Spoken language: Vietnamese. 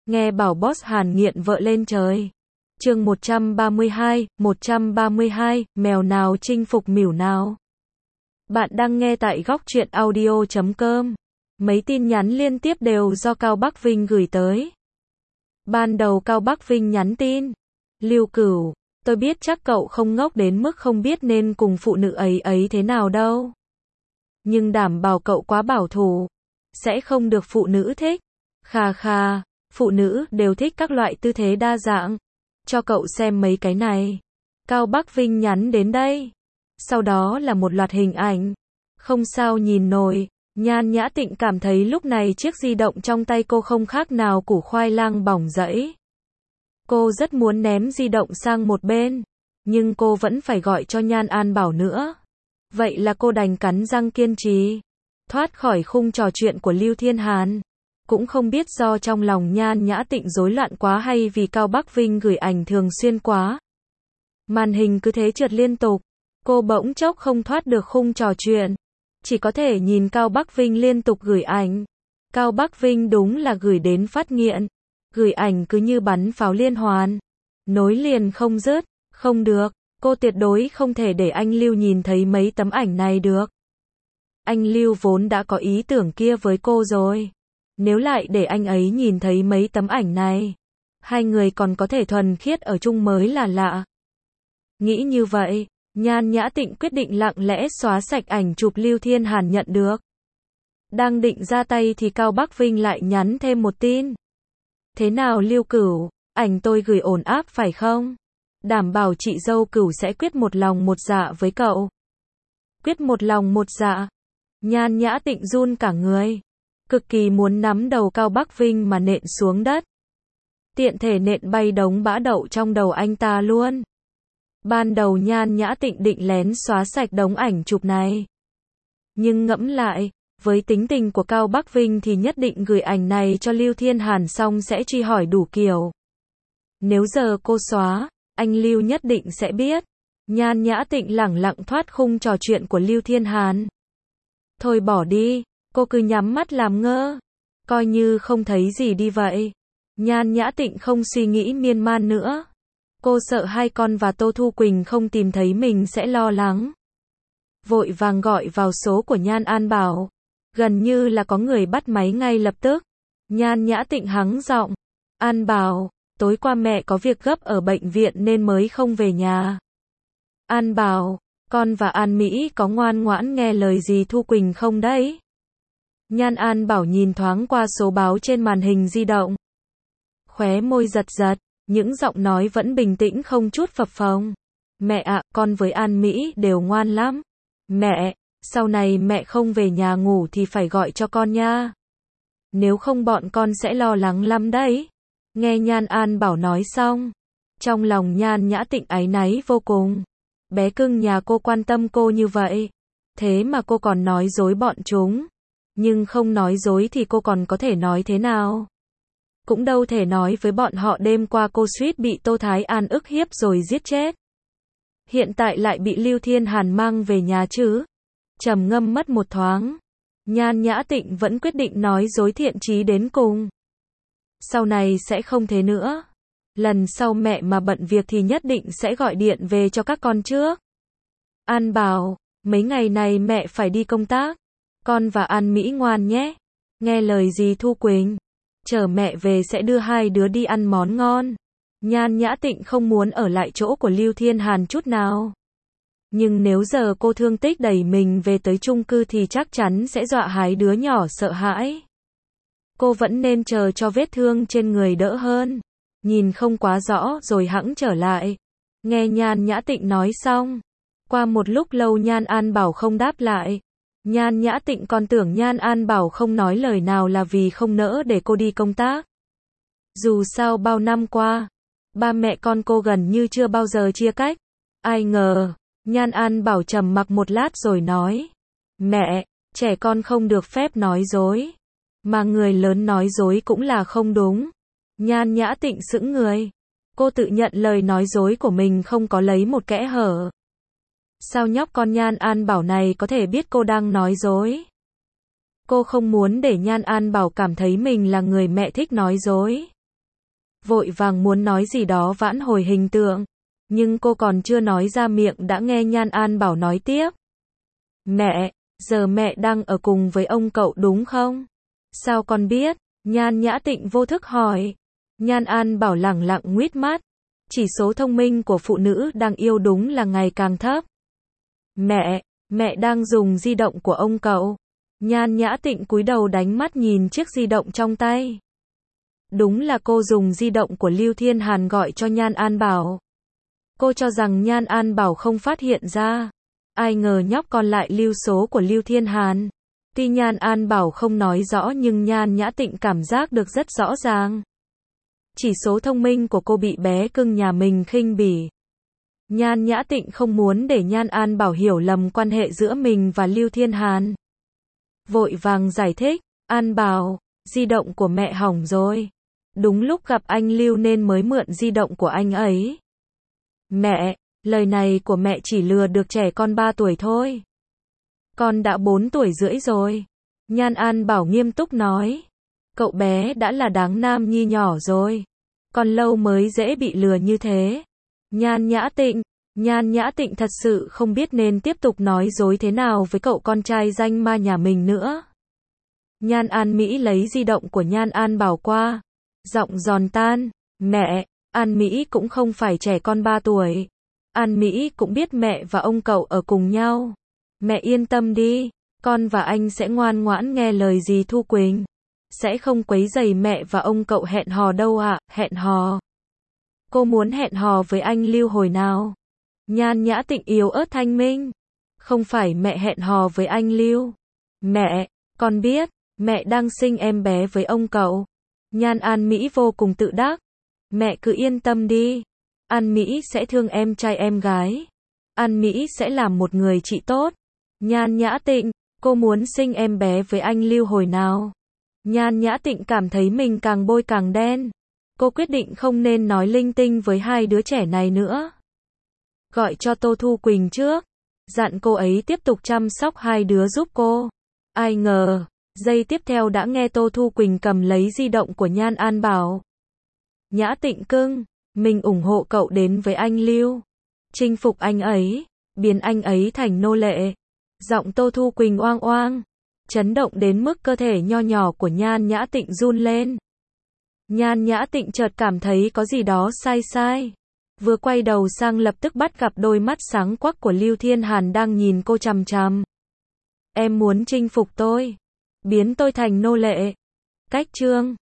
Nghe bảo boss Hàn nghiện vợ lên trời. Chương 132, mèo nào chinh phục mỉu nào. Bạn đang nghe tại góc truyện audio.com. Mấy tin nhắn liên tiếp đều do Cao Bắc Vinh gửi tới. Ban đầu Cao Bắc Vinh nhắn tin. Lưu Cửu, tôi biết chắc cậu không ngốc đến mức không biết nên cùng phụ nữ ấy thế nào đâu. Nhưng đảm bảo cậu quá bảo thủ. Sẽ không được phụ nữ thích. Kha kha, phụ nữ đều thích các loại tư thế đa dạng. Cho cậu xem mấy cái này. Cao Bắc Vinh nhắn đến đây. Sau đó là một loạt hình ảnh. Không sao nhìn nổi. Nhan Nhã Tịnh cảm thấy lúc này chiếc di động trong tay cô không khác nào củ khoai lang bỏng rẫy. Cô rất muốn ném di động sang một bên. Nhưng cô vẫn phải gọi cho Nhan An Bảo nữa. Vậy là cô đành cắn răng kiên trì. Thoát khỏi khung trò chuyện của Lưu Thiên Hàn. Cũng không biết do trong lòng Nhan Nhã Tịnh rối loạn quá hay vì Cao Bắc Vinh gửi ảnh thường xuyên quá. Màn hình cứ thế trượt liên tục. Cô bỗng chốc không thoát được khung trò chuyện. Chỉ có thể nhìn Cao Bắc Vinh liên tục gửi ảnh. Cao Bắc Vinh đúng là gửi đến phát nghiện. Gửi ảnh cứ như bắn pháo liên hoàn. Nối liền không dứt. Không được. Cô tuyệt đối không thể để anh Lưu nhìn thấy mấy tấm ảnh này được. Anh Lưu vốn đã có ý tưởng kia với cô rồi. Nếu lại để anh ấy nhìn thấy mấy tấm ảnh này, hai người còn có thể thuần khiết ở chung mới là lạ. Nghĩ như vậy, Nhan Nhã Tịnh quyết định lặng lẽ xóa sạch ảnh chụp Lưu Thiên Hàn nhận được. Đang định ra tay thì Cao Bắc Vinh lại nhắn thêm một tin. Thế nào Lưu Cửu, ảnh tôi gửi ổn áp phải không? Đảm bảo chị dâu Cửu sẽ quyết một lòng một dạ với cậu. Quyết một lòng một dạ. Nhan Nhã Tịnh run cả người. Cực kỳ muốn nắm đầu Cao Bắc Vinh mà nện xuống đất. Tiện thể nện bay đống bã đậu trong đầu anh ta luôn. Ban đầu Nhan Nhã Tịnh định lén xóa sạch đống ảnh chụp này. Nhưng ngẫm lại, với tính tình của Cao Bắc Vinh thì nhất định gửi ảnh này cho Lưu Thiên Hàn xong sẽ truy hỏi đủ kiểu. Nếu giờ cô xóa, anh Lưu nhất định sẽ biết. Nhan Nhã Tịnh lẳng lặng thoát khung trò chuyện của Lưu Thiên Hàn. Thôi bỏ đi. Cô cứ nhắm mắt làm ngơ. Coi như không thấy gì đi vậy. Nhan Nhã Tịnh không suy nghĩ miên man nữa. Cô sợ hai con và Tô Thu Quỳnh không tìm thấy mình sẽ lo lắng. Vội vàng gọi vào số của Nhan An Bảo. Gần như là có người bắt máy ngay lập tức. Nhan Nhã Tịnh hắng giọng. An Bảo, tối qua mẹ có việc gấp ở bệnh viện nên mới không về nhà. An Bảo, con và An Mỹ có ngoan ngoãn nghe lời gì Thu Quỳnh không đấy? Nhan An Bảo nhìn thoáng qua số báo trên màn hình di động. Khóe môi giật giật, những giọng nói vẫn bình tĩnh không chút phập phồng. Mẹ ạ, con với An Mỹ đều ngoan lắm. Mẹ, sau này mẹ không về nhà ngủ thì phải gọi cho con nha. Nếu không bọn con sẽ lo lắng lắm đấy. Nghe Nhan An Bảo nói xong. Trong lòng Nhan Nhã Tịnh áy náy vô cùng. Bé cưng nhà cô quan tâm cô như vậy. Thế mà cô còn nói dối bọn chúng. Nhưng không nói dối thì cô còn có thể nói thế nào? Cũng đâu thể nói với bọn họ đêm qua cô suýt bị Tô Thái An ức hiếp rồi giết chết. Hiện tại lại bị Lưu Thiên Hàn mang về nhà chứ. Trầm ngâm mất một thoáng. Nhan Nhã Tịnh vẫn quyết định nói dối thiện chí đến cùng. Sau này sẽ không thế nữa. Lần sau mẹ mà bận việc thì nhất định sẽ gọi điện về cho các con trước. An Bảo, mấy ngày này mẹ phải đi công tác. Con và An Mỹ ngoan nhé. Nghe lời dì Thu Quỳnh. Chờ mẹ về sẽ đưa hai đứa đi ăn món ngon. Nhan Nhã Tịnh không muốn ở lại chỗ của Lưu Thiên Hàn chút nào. Nhưng nếu giờ cô thương tích đẩy mình về tới chung cư thì chắc chắn sẽ dọa hai đứa nhỏ sợ hãi. Cô vẫn nên chờ cho vết thương trên người đỡ hơn. Nhìn không quá rõ rồi hẵng trở lại. Nghe Nhan Nhã Tịnh nói xong. Qua một lúc lâu Nhan An Bảo không đáp lại. Nhan Nhã Tịnh còn tưởng Nhan An Bảo không nói lời nào là vì không nỡ để cô đi công tác. Dù sao bao năm qua, ba mẹ con cô gần như chưa bao giờ chia cách. Ai ngờ, Nhan An Bảo trầm mặc một lát rồi nói. Mẹ, trẻ con không được phép nói dối. Mà người lớn nói dối cũng là không đúng. Nhan Nhã Tịnh sững người. Cô tự nhận lời nói dối của mình không có lấy một kẽ hở. Sao nhóc con Nhan An Bảo này có thể biết cô đang nói dối? Cô không muốn để Nhan An Bảo cảm thấy mình là người mẹ thích nói dối. vội vàng muốn nói gì đó vãn hồi hình tượng. Nhưng cô còn chưa nói ra miệng đã nghe Nhan An Bảo nói tiếp. Mẹ, giờ mẹ đang ở cùng với ông cậu đúng không? Sao con biết? Nhan Nhã Tịnh vô thức hỏi. Nhan An Bảo lẳng lặng nguýt mắt. Chỉ số thông minh của phụ nữ đang yêu đúng là ngày càng thấp. Mẹ đang dùng di động của ông cậu. Nhan Nhã Tịnh cúi đầu đánh mắt nhìn chiếc di động trong tay. Đúng là cô dùng di động của Lưu Thiên Hàn gọi cho Nhan An Bảo. Cô cho rằng Nhan An Bảo không phát hiện ra. Ai ngờ nhóc con lại lưu số của Lưu Thiên Hàn. Tuy Nhan An Bảo không nói rõ nhưng Nhan Nhã Tịnh cảm giác được rất rõ ràng. Chỉ số thông minh của cô bị bé cưng nhà mình khinh bỉ. Nhan Nhã Tịnh không muốn để Nhan An Bảo hiểu lầm quan hệ giữa mình và Lưu Thiên Hàn. Vội vàng giải thích, An Bảo, di động của mẹ hỏng rồi. Đúng lúc gặp anh Lưu nên mới mượn di động của anh ấy. Mẹ, lời này của mẹ chỉ lừa được trẻ con 3 tuổi thôi. Con đã 4 tuổi rưỡi rồi. Nhan An Bảo nghiêm túc nói. Cậu bé đã là đáng nam nhi nhỏ rồi. Còn lâu mới dễ bị lừa như thế. Nhan Nhã Tịnh thật sự không biết nên tiếp tục nói dối thế nào với cậu con trai danh ma nhà mình nữa. Nhan An Mỹ lấy di động của Nhan An Bảo qua. Giọng giòn tan. Mẹ, An Mỹ cũng không phải trẻ con 3 tuổi. An Mỹ cũng biết mẹ và ông cậu ở cùng nhau. Mẹ yên tâm đi, con và anh sẽ ngoan ngoãn nghe lời dì Thu Quỳnh. Sẽ không quấy rầy mẹ và ông cậu hẹn hò đâu ạ, hẹn hò. Cô muốn hẹn hò với anh Lưu hồi nào? Nhan Nhã Tịnh yếu ớt thanh minh. Không phải mẹ hẹn hò với anh Lưu. Mẹ, con biết, mẹ đang sinh em bé với ông cậu. Nhan An Mỹ vô cùng tự đắc. Mẹ cứ yên tâm đi. An Mỹ sẽ thương em trai em gái. An Mỹ sẽ làm một người chị tốt. Nhan Nhã Tịnh, cô muốn sinh em bé với anh Lưu hồi nào? Nhan Nhã Tịnh cảm thấy mình càng bôi càng đen. Cô quyết định không nên nói linh tinh với hai đứa trẻ này nữa. Gọi cho Tô Thu Quỳnh trước. Dặn cô ấy tiếp tục chăm sóc hai đứa giúp cô. Ai ngờ, giây tiếp theo đã nghe Tô Thu Quỳnh cầm lấy di động của Nhan An Bảo. Nhã Tịnh cưng, mình ủng hộ cậu đến với anh Lưu. Chinh phục anh ấy, biến anh ấy thành nô lệ. Giọng Tô Thu Quỳnh oang oang, chấn động đến mức cơ thể nho nhỏ của Nhan Nhã Tịnh run lên. Nhan Nhã Tịnh chợt cảm thấy có gì đó sai sai. Vừa quay đầu sang lập tức bắt gặp đôi mắt sáng quắc của Lưu Thiên Hàn đang nhìn cô chằm chằm. Em muốn chinh phục tôi, biến tôi thành nô lệ. Cách chương